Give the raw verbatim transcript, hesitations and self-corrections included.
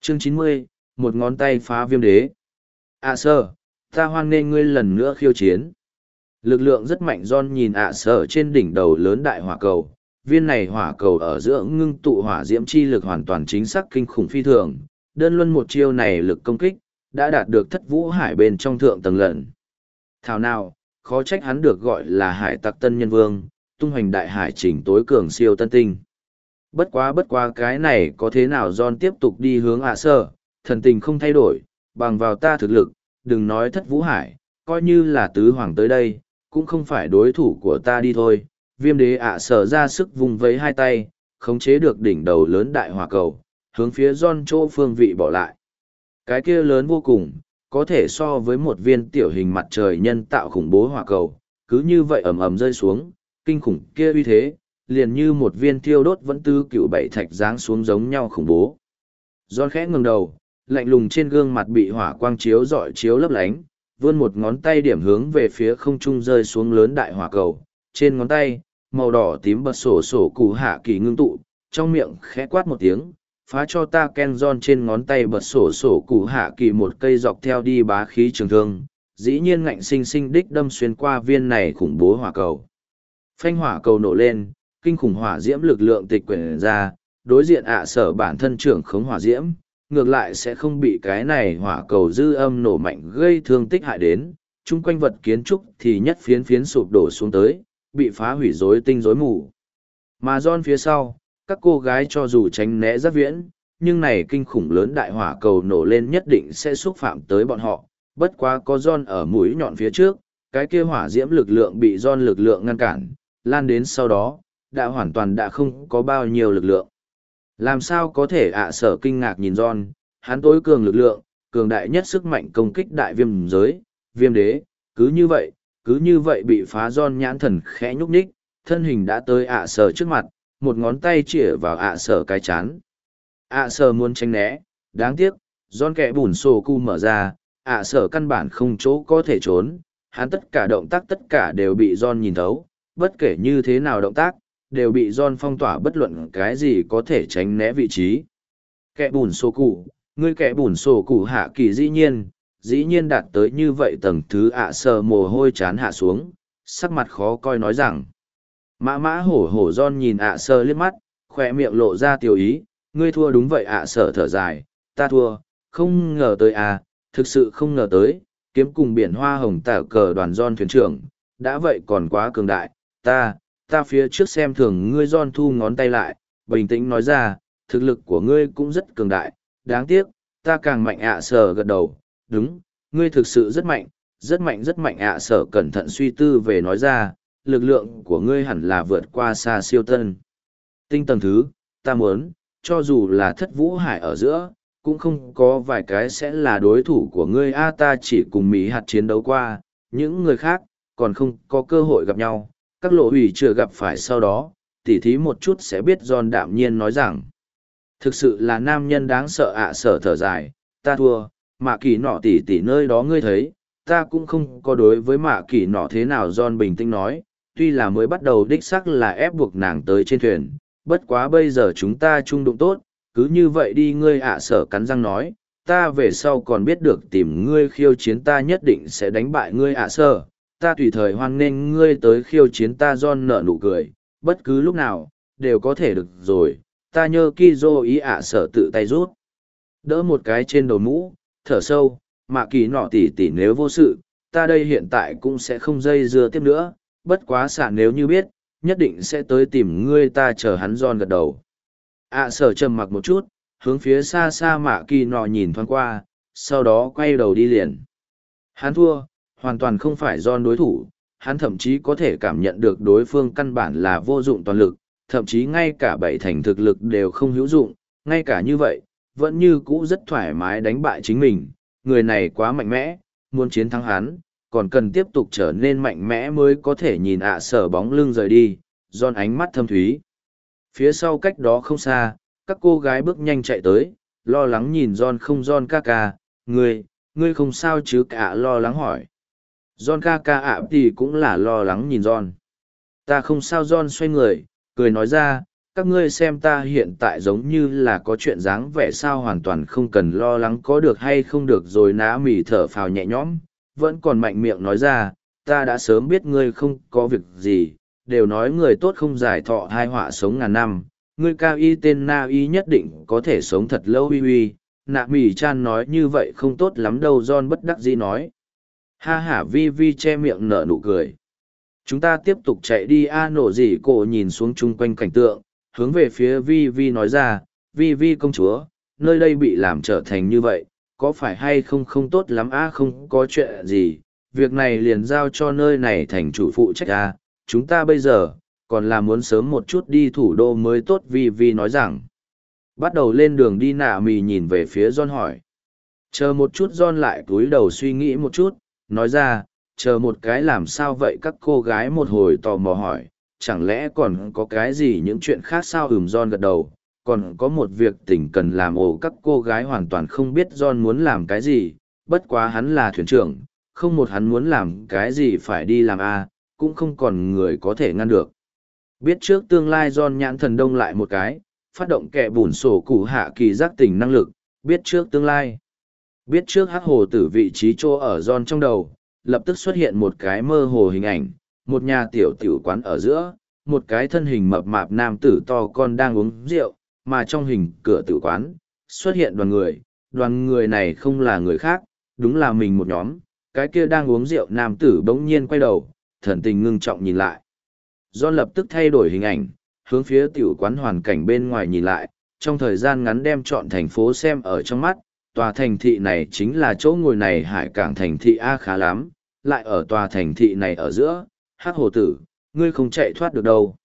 Chương chín mươi, một ngón tay phá viêm đế. ạ sở, ta hoan nghênh ngươi lần nữa khiêu chiến. Lực lượng rất mạnh John nhìn ạ sở trên đỉnh đầu lớn đại hỏa cầu. Viên này hỏa cầu ở giữa ngưng tụ hỏa diễm chi lực hoàn toàn chính xác kinh khủng phi thường. Đơn luân một chiêu này lực công kích, đã đạt được thất vũ hải bên trong thượng tầng lần. Thảo nào, khó trách hắn được gọi là hải tặc tân nhân vương, tung hoành đại hải chỉnh tối cường siêu tân tinh. Bất quá bất quá cái này có thế nào John tiếp tục đi hướng ạ sở, thần tình không thay đổi, bằng vào ta thực lực, đừng nói thất vũ hải, coi như là tứ hoàng tới đây, cũng không phải đối thủ của ta đi thôi. Viêm đế ạ sở ra sức vùng vẫy hai tay, khống chế được đỉnh đầu lớn đại hỏa cầu, hướng phía John chỗ phương vị bỏ lại. Cái kia lớn vô cùng, có thể so với một viên tiểu hình mặt trời nhân tạo khủng bố hỏa cầu, cứ như vậy ầm ầm rơi xuống, kinh khủng kia uy thế, liền như một viên thiêu đốt vẫn tư cựu bảy thạch giáng xuống giống nhau khủng bố. John khẽ ngẩng đầu, lạnh lùng trên gương mặt bị hỏa quang chiếu rọi chiếu lấp lánh, vươn một ngón tay điểm hướng về phía không trung rơi xuống lớn đại hỏa cầu. Trên ngón tay, màu đỏ tím bật sổ sổ cụ hạ kỳ ngưng tụ, trong miệng khẽ quát một tiếng, phá cho ta Ken. John trên ngón tay bật sổ sổ cụ hạ kỳ một cây dọc theo đi bá khí trường thương, dĩ nhiên ngạnh sinh sinh đích đâm xuyên qua viên này khủng bố hỏa cầu. Phanh hỏa cầu nổ lên, kinh khủng hỏa diễm lực lượng tịch quyển ra, đối diện ạ sở bản thân trưởng khống hỏa diễm, ngược lại sẽ không bị cái này hỏa cầu dư âm nổ mạnh gây thương tích hại đến, chung quanh vật kiến trúc thì nhất phiến phiến sụp đổ xuống tới, bị phá hủy rối tinh rối mù. Mà John phía sau, các cô gái cho dù tránh né rất viễn, nhưng này kinh khủng lớn đại hỏa cầu nổ lên nhất định sẽ xúc phạm tới bọn họ, bất quá có John ở mũi nhọn phía trước, cái kia hỏa diễm lực lượng bị John lực lượng ngăn cản, lan đến sau đó, đã hoàn toàn đã không có bao nhiêu lực lượng. Làm sao có thể ạ sở kinh ngạc nhìn John, hắn tối cường lực lượng, cường đại nhất sức mạnh công kích đại viêm giới, viêm đế, cứ như vậy, cứ như vậy bị phá John nhãn thần khẽ nhúc nhích, thân hình đã tới ạ sở trước mặt, một ngón tay chĩa vào ạ sở cái chán. ạ sở muốn tránh né, đáng tiếc, John kẻ bùn sổ cu mở ra, ạ sở căn bản không chỗ có thể trốn, hắn tất cả động tác tất cả đều bị John nhìn thấu, bất kể như thế nào động tác, đều bị John phong tỏa bất luận cái gì có thể tránh né vị trí. Kẻ bùn sổ cụ, ngươi kẻ bùn sổ cụ hạ kỳ dĩ nhiên, dĩ nhiên đạt tới như vậy tầng thứ ạ sở mồ hôi chán hạ xuống, sắc mặt khó coi nói rằng. Mã mã hổ hổ John nhìn ạ sở liếc mắt, khỏe miệng lộ ra tiểu ý, ngươi thua đúng vậy ạ sở thở dài, ta thua, không ngờ tới à, thực sự không ngờ tới, kiếm cùng biển hoa hồng tả cờ đoàn John thuyền trưởng, đã vậy còn quá cường đại, ta, ta phía trước xem thường ngươi. John thu ngón tay lại, bình tĩnh nói ra, thực lực của ngươi cũng rất cường đại, đáng tiếc, ta càng mạnh. ạ sở gật đầu, đúng, ngươi thực sự rất mạnh, rất mạnh rất mạnh. ạ sở cẩn thận suy tư về nói ra, lực lượng của ngươi hẳn là vượt qua xa siêu tân tinh tầng thứ, ta muốn, cho dù là thất vũ hải ở giữa, cũng không có vài cái sẽ là đối thủ của ngươi. A ta chỉ cùng Mỹ hạt chiến đấu qua, những người khác, còn không có cơ hội gặp nhau, các lộ hủy chưa gặp phải sau đó, tỉ thí một chút sẽ biết. John đạm nhiên nói rằng, thực sự là nam nhân đáng sợ. ạ sở thở dài, ta thua, mạ kỳ nọ tỉ tỉ nơi đó ngươi thấy, ta cũng không có đối với mạ kỳ nọ thế nào. John bình tĩnh nói, tuy là mới bắt đầu đích sắc là ép buộc nàng tới trên thuyền, bất quá bây giờ chúng ta chung đụng tốt, cứ như vậy đi. Ngươi ạ sở cắn răng nói, ta về sau còn biết được tìm ngươi khiêu chiến, ta nhất định sẽ đánh bại ngươi. ạ sở, ta tùy thời hoan nghênh ngươi tới khiêu chiến ta. John nở nụ cười, bất cứ lúc nào, đều có thể được rồi, ta nhớ Kizo ý. ạ sở tự tay rút đỡ một cái trên đầu mũ, thở sâu, mạ kỳ nọ tỉ tỉ nếu vô sự, ta đây hiện tại cũng sẽ không dây dưa tiếp nữa, bất quá xả nếu như biết, nhất định sẽ tới tìm ngươi, ta chờ hắn. John gật đầu. ạ sở trầm mặc một chút, hướng phía xa xa mạ kỳ nọ nhìn thoáng qua, sau đó quay đầu đi liền. Hắn thua, hoàn toàn không phải John đối thủ, hắn thậm chí có thể cảm nhận được đối phương căn bản là vô dụng toàn lực, thậm chí ngay cả bảy thành thực lực đều không hữu dụng, ngay cả như vậy, vẫn như cũ rất thoải mái đánh bại chính mình. Người này quá mạnh mẽ, muốn chiến thắng hắn, còn cần tiếp tục trở nên mạnh mẽ mới có thể. Nhìn ạ sở bóng lưng rời đi, John ánh mắt thâm thúy. Phía sau cách đó không xa, các cô gái bước nhanh chạy tới, lo lắng nhìn John. Không, John ca ca, ngươi, ngươi không sao chứ? Cả lo lắng hỏi. John ca ca ạ thì cũng là lo lắng nhìn John. Ta không sao. John xoay người, cười nói ra, các ngươi xem ta hiện tại giống như là có chuyện dáng vẻ sao hoàn toàn không cần lo lắng có được hay không được rồi ná mì thở phào nhẹ nhõm, vẫn còn mạnh miệng nói ra, ta đã sớm biết ngươi không có việc gì, đều nói người tốt không giải thọ hai họa sống ngàn năm, ngươi cao y tên na y nhất định có thể sống thật lâu uy uy, nạ mì chan nói như vậy không tốt lắm đâu John bất đắc dĩ nói. Ha hả vi vi che miệng nở nụ cười. Chúng ta tiếp tục chạy đi a nổ gì cổ nhìn xuống chung quanh cảnh tượng, hướng về phía vi vi nói ra, vi vi công chúa, nơi đây bị làm trở thành như vậy, có phải hay không không tốt lắm a không có chuyện gì, việc này liền giao cho nơi này thành chủ phụ trách a chúng ta bây giờ, còn là muốn sớm một chút đi thủ đô mới tốt vi vi nói rằng. Bắt đầu lên đường đi nạ mì nhìn về phía John hỏi. Chờ một chút John lại cúi đầu suy nghĩ một chút, nói ra, chờ một cái làm sao vậy các cô gái một hồi tò mò hỏi, chẳng lẽ còn có cái gì những chuyện khác sao ừm John gật đầu, còn có một việc tỉnh cần làm ồ các cô gái hoàn toàn không biết John muốn làm cái gì, bất quá hắn là thuyền trưởng, không một hắn muốn làm cái gì phải đi làm a cũng không còn người có thể ngăn được. Biết trước tương lai John nhãn thần đông lại một cái, phát động kẻ bùn sổ cụ hạ kỳ giác tỉnh năng lực, biết trước tương lai. Biết trước hắc hồ tử vị trí chỗ ở John trong đầu, lập tức xuất hiện một cái mơ hồ hình ảnh, một nhà tiểu tiểu quán ở giữa, một cái thân hình mập mạp nam tử to con đang uống rượu, mà trong hình cửa tử quán, xuất hiện đoàn người, đoàn người này không là người khác, đúng là mình một nhóm, cái kia đang uống rượu nam tử bỗng nhiên quay đầu, thần tình ngưng trọng nhìn lại. John lập tức thay đổi hình ảnh, hướng phía tiểu quán hoàn cảnh bên ngoài nhìn lại, trong thời gian ngắn đem chọn thành phố xem ở trong mắt, tòa thành thị này chính là chỗ ngồi này hải cảng thành thị A khá lắm, lại ở tòa thành thị này ở giữa, hắc hồ tử, ngươi không chạy thoát được đâu.